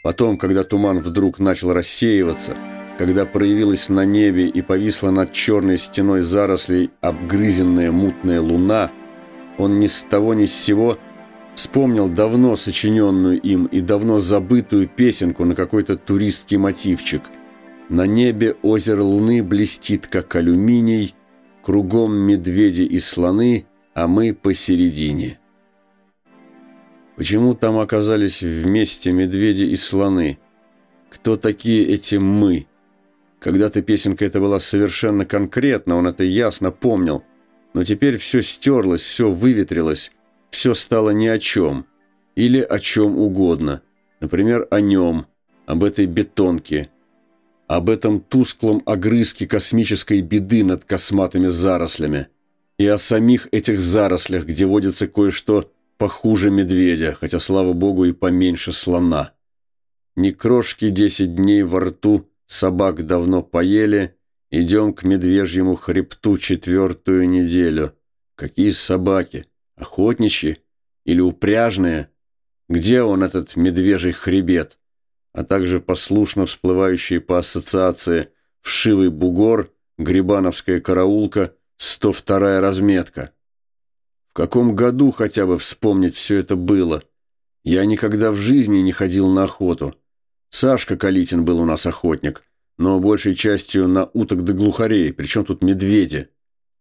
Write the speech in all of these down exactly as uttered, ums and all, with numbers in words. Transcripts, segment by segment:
Потом, когда туман вдруг начал рассеиваться, когда проявилась на небе и повисла над черной стеной зарослей обгрызенная мутная луна, он ни с того ни с сего вспомнил давно сочиненную им и давно забытую песенку на какой-то туристский мотивчик. На небе озеро Луны блестит, как алюминий, кругом медведи и слоны, а мы посередине. Почему там оказались вместе медведи и слоны? Кто такие эти «мы»? Когда-то песенка эта была совершенно конкретна, он это ясно помнил. Но теперь все стерлось, все выветрилось, все стало ни о чем. Или о чем угодно. Например, о нем, об этой бетонке, об этом тусклом огрызке космической беды над косматыми зарослями. И о самих этих зарослях, где водится кое-что похуже медведя, хотя, слава богу, и поменьше слона. Ни крошки десять дней во рту, собак давно поели, идем к медвежьему хребту четвертую неделю. Какие собаки? Охотничьи? Или упряжные? Где он, этот медвежий хребет? А также послушно всплывающие по ассоциации вшивый бугор, грибановская караулка, сто вторая разметка. В каком году хотя бы вспомнить все это было? Я никогда в жизни не ходил на охоту. Сашка Калитин был у нас охотник, но большей частью на уток да глухарей, причем тут медведи.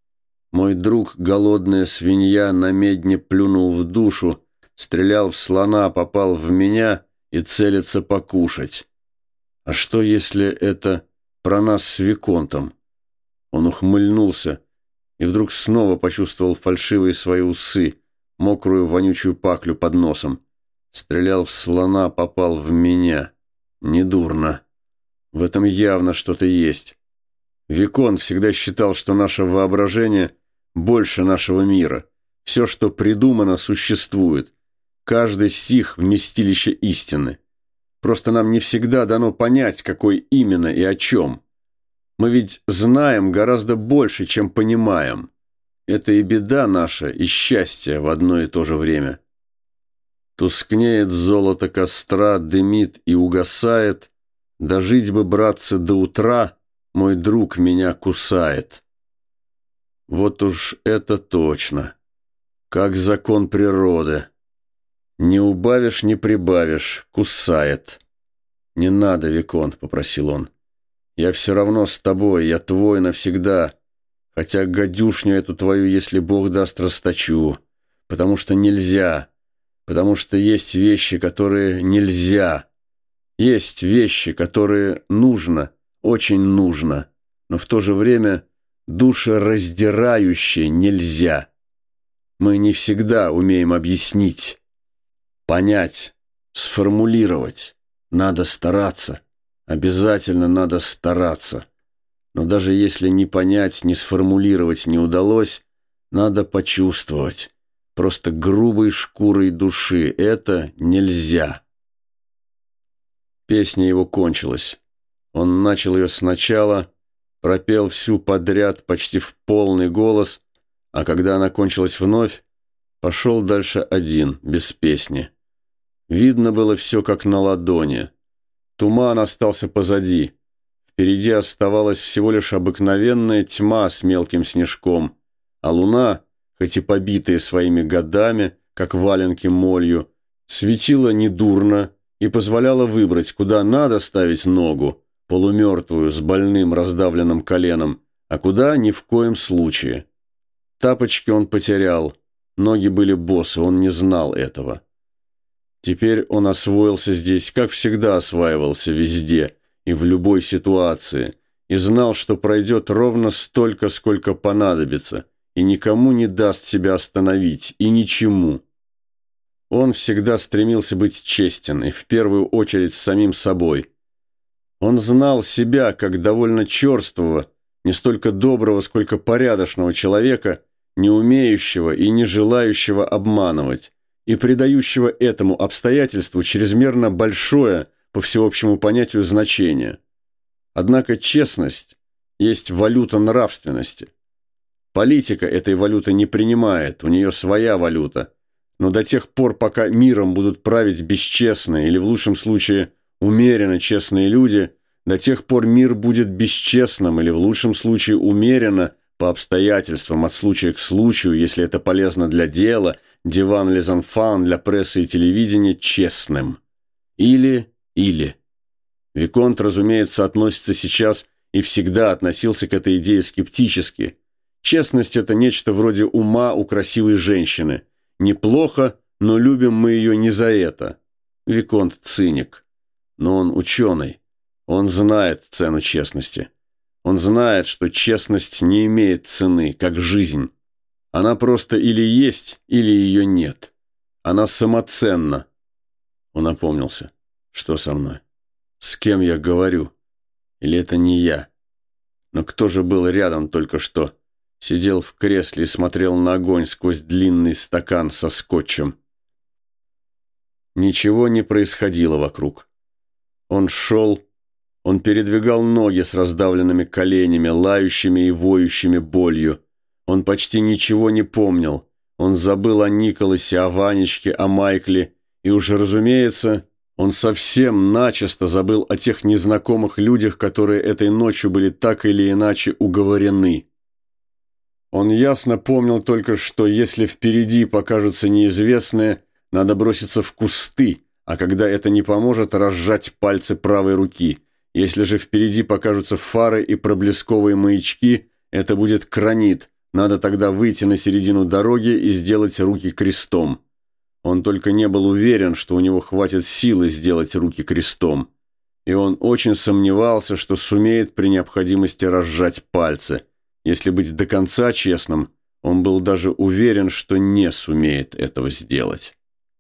Мой друг, голодная свинья, на медне плюнул в душу, стрелял в слона, попал в меня и целится покушать. А что, если это про нас с Виконтом? Он ухмыльнулся и вдруг снова почувствовал фальшивые свои усы, мокрую вонючую паклю под носом. Стрелял в слона, попал в меня. Недурно. В этом явно что-то есть. Виконт всегда считал, что наше воображение больше нашего мира. Все, что придумано, существует. Каждый стих – вместилище истины. Просто нам не всегда дано понять, какой именно и о чем. Мы ведь знаем гораздо больше, чем понимаем. Это и беда наша, и счастье в одно и то же время. Тускнеет золото костра, дымит и угасает. Дожить бы, братцы, до утра, мой друг меня кусает. Вот уж это точно. Как закон природы. Не убавишь, не прибавишь, кусает. Не надо, Виконт, попросил он. Я все равно с тобой, я твой навсегда. Хотя гадюшню эту твою, если Бог даст, расточу. Потому что нельзя. Потому что есть вещи, которые нельзя. Есть вещи, которые нужно, очень нужно. Но в то же время душераздирающе нельзя. Мы не всегда умеем объяснить, понять, сформулировать. Надо стараться. Обязательно надо стараться. Но даже если не понять, не сформулировать не удалось, надо почувствовать. Просто грубой шкурой души. Это нельзя. Песня его кончилась. Он начал ее сначала, пропел всю подряд почти в полный голос, а когда она кончилась вновь, пошел дальше один, без песни. Видно было все как на ладони. Туман остался позади. Впереди оставалась всего лишь обыкновенная тьма с мелким снежком, а луна, хоть и побитая своими годами, как валенки молью, светила недурно и позволяла выбрать, куда надо ставить ногу, полумертвую, с больным раздавленным коленом, а куда ни в коем случае. Тапочки он потерял, ноги были босы, он не знал этого. Теперь он освоился здесь, как всегда осваивался везде и в любой ситуации, и знал, что пройдет ровно столько, сколько понадобится, и никому не даст себя остановить, и ничему. Он всегда стремился быть честен, и в первую очередь с самим собой. Он знал себя как довольно черствого, не столько доброго, сколько порядочного человека, не умеющего и не желающего обманывать, и придающего этому обстоятельству чрезмерно большое, по всеобщему понятию, значение. Однако честность есть валюта нравственности. Политика этой валюты не принимает, у нее своя валюта, но до тех пор, пока миром будут править бесчестные или, в лучшем случае, умеренно честные люди, до тех пор мир будет бесчестным или в лучшем случае умеренно, по обстоятельствам, от случая к случаю, если это полезно для дела, диван les enfants для прессы и телевидения, честным. Или, или. Виконт, разумеется, относится сейчас и всегда относился к этой идее скептически. Честность – это нечто вроде ума у красивой женщины. Неплохо, но любим мы ее не за это. Виконт – циник. Но он ученый. Он знает цену честности. Он знает, что честность не имеет цены, как жизнь. Она просто или есть, или ее нет. Она самоценна. Он опомнился. Что со мной? С кем я говорю? Или это не я? Но кто же был рядом только что? Сидел в кресле и смотрел на огонь сквозь длинный стакан со скотчем. Ничего не происходило вокруг. Он шел, он передвигал ноги с раздавленными коленями, лающими и воющими болью. Он почти ничего не помнил. Он забыл о Николасе, о Ванечке, о Майкле. И уже, разумеется, он совсем начисто забыл о тех незнакомых людях, которые этой ночью были так или иначе уговорены. Он ясно помнил только, что если впереди покажется неизвестное, надо броситься в кусты, а когда это не поможет, разжать пальцы правой руки. Если же впереди покажутся фары и проблесковые маячки, это будет кранит. Надо тогда выйти на середину дороги и сделать руки крестом. Он только не был уверен, что у него хватит силы сделать руки крестом. И он очень сомневался, что сумеет при необходимости разжать пальцы. Если быть до конца честным, он был даже уверен, что не сумеет этого сделать.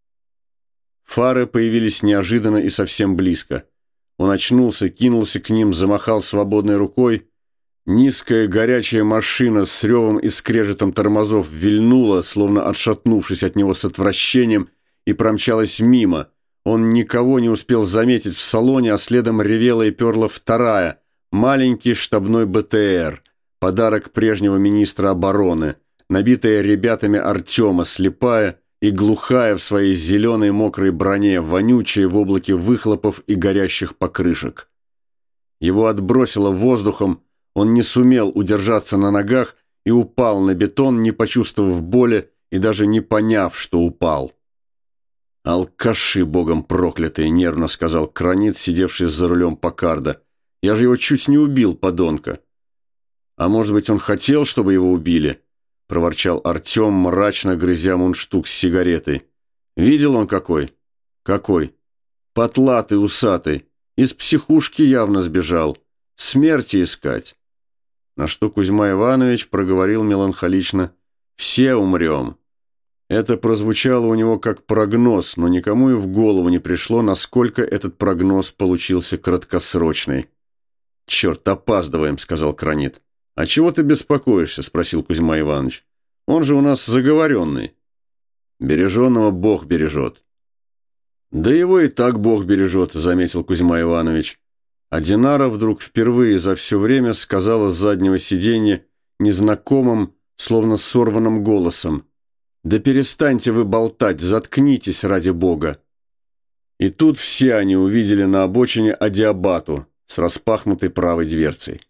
Фары появились неожиданно и совсем близко. Он очнулся, кинулся к ним, замахал свободной рукой. Низкая горячая машина с ревом и скрежетом тормозов вильнула, словно отшатнувшись от него с отвращением, и промчалась мимо. Он никого не успел заметить в салоне, а следом ревела и перла вторая, маленький штабной БТР, подарок прежнего министра обороны, набитая ребятами Артема, слепая и глухая в своей зеленой мокрой броне, вонючая в облаке выхлопов и горящих покрышек. Его отбросило воздухом, он не сумел удержаться на ногах и упал на бетон, не почувствовав боли и даже не поняв, что упал. «Алкаши, богом проклятые!» — нервно сказал Кранит, сидевший за рулем Паккарда. «Я же его чуть не убил, подонка!» «А может быть, он хотел, чтобы его убили?» — проворчал Артем, мрачно грызя мундштук с сигаретой. «Видел он какой?» «Какой?» «Потлатый, усатый. Из психушки явно сбежал. Смерти искать». На что Кузьма Иванович проговорил меланхолично: «Все умрем». Это прозвучало у него как прогноз, но никому и в голову не пришло, насколько этот прогноз получился краткосрочный. «Черт, опаздываем», — сказал Кранит. «А чего ты беспокоишься?» — спросил Кузьма Иванович. «Он же у нас заговоренный». «Береженного Бог бережет». «Да его и так Бог бережет», — заметил Кузьма Иванович. А Динара вдруг впервые за все время сказала с заднего сиденья незнакомым, словно сорванным голосом: «Да перестаньте вы болтать, заткнитесь ради Бога». И тут все они увидели на обочине Адиабату с распахнутой правой дверцей.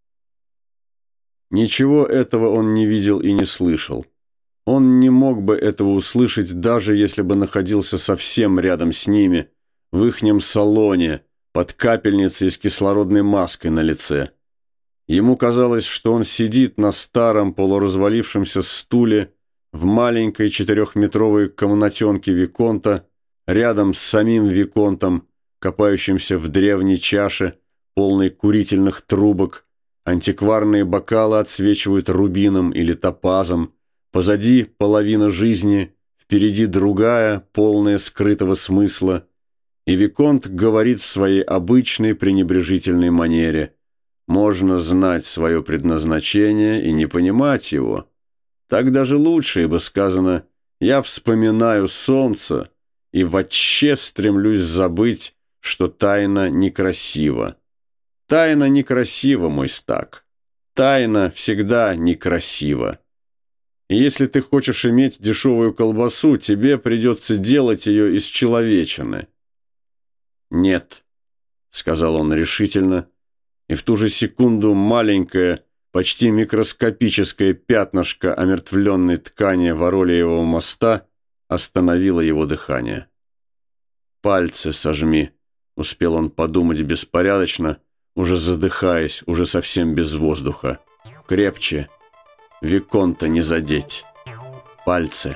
Ничего этого он не видел и не слышал. Он не мог бы этого услышать, даже если бы находился совсем рядом с ними, в ихнем салоне, под капельницей с кислородной маской на лице. Ему казалось, что он сидит на старом полуразвалившемся стуле в маленькой четырехметровой комнатенке Виконта, рядом с самим Виконтом, копающимся в древней чаше, полной курительных трубок. Антикварные бокалы отсвечивают рубином или топазом. Позади половина жизни, впереди другая, полная скрытого смысла. И Виконт говорит в своей обычной пренебрежительной манере: можно знать свое предназначение и не понимать его. Так даже лучше, ибо сказано: я вспоминаю солнце и вотще стремлюсь забыть, что тайна некрасива. Тайна некрасива, мой стак. Тайна всегда некрасива. И если ты хочешь иметь дешевую колбасу, тебе придется делать ее из человечины. Нет, сказал он решительно, и в ту же секунду маленькое, почти микроскопическое пятнышко омертвленной ткани Воролиевого моста остановило его дыхание. «Пальцы сожми», — успел он подумать беспорядочно, уже задыхаясь, уже совсем без воздуха. «Крепче. Виконта не задеть. Пальцы».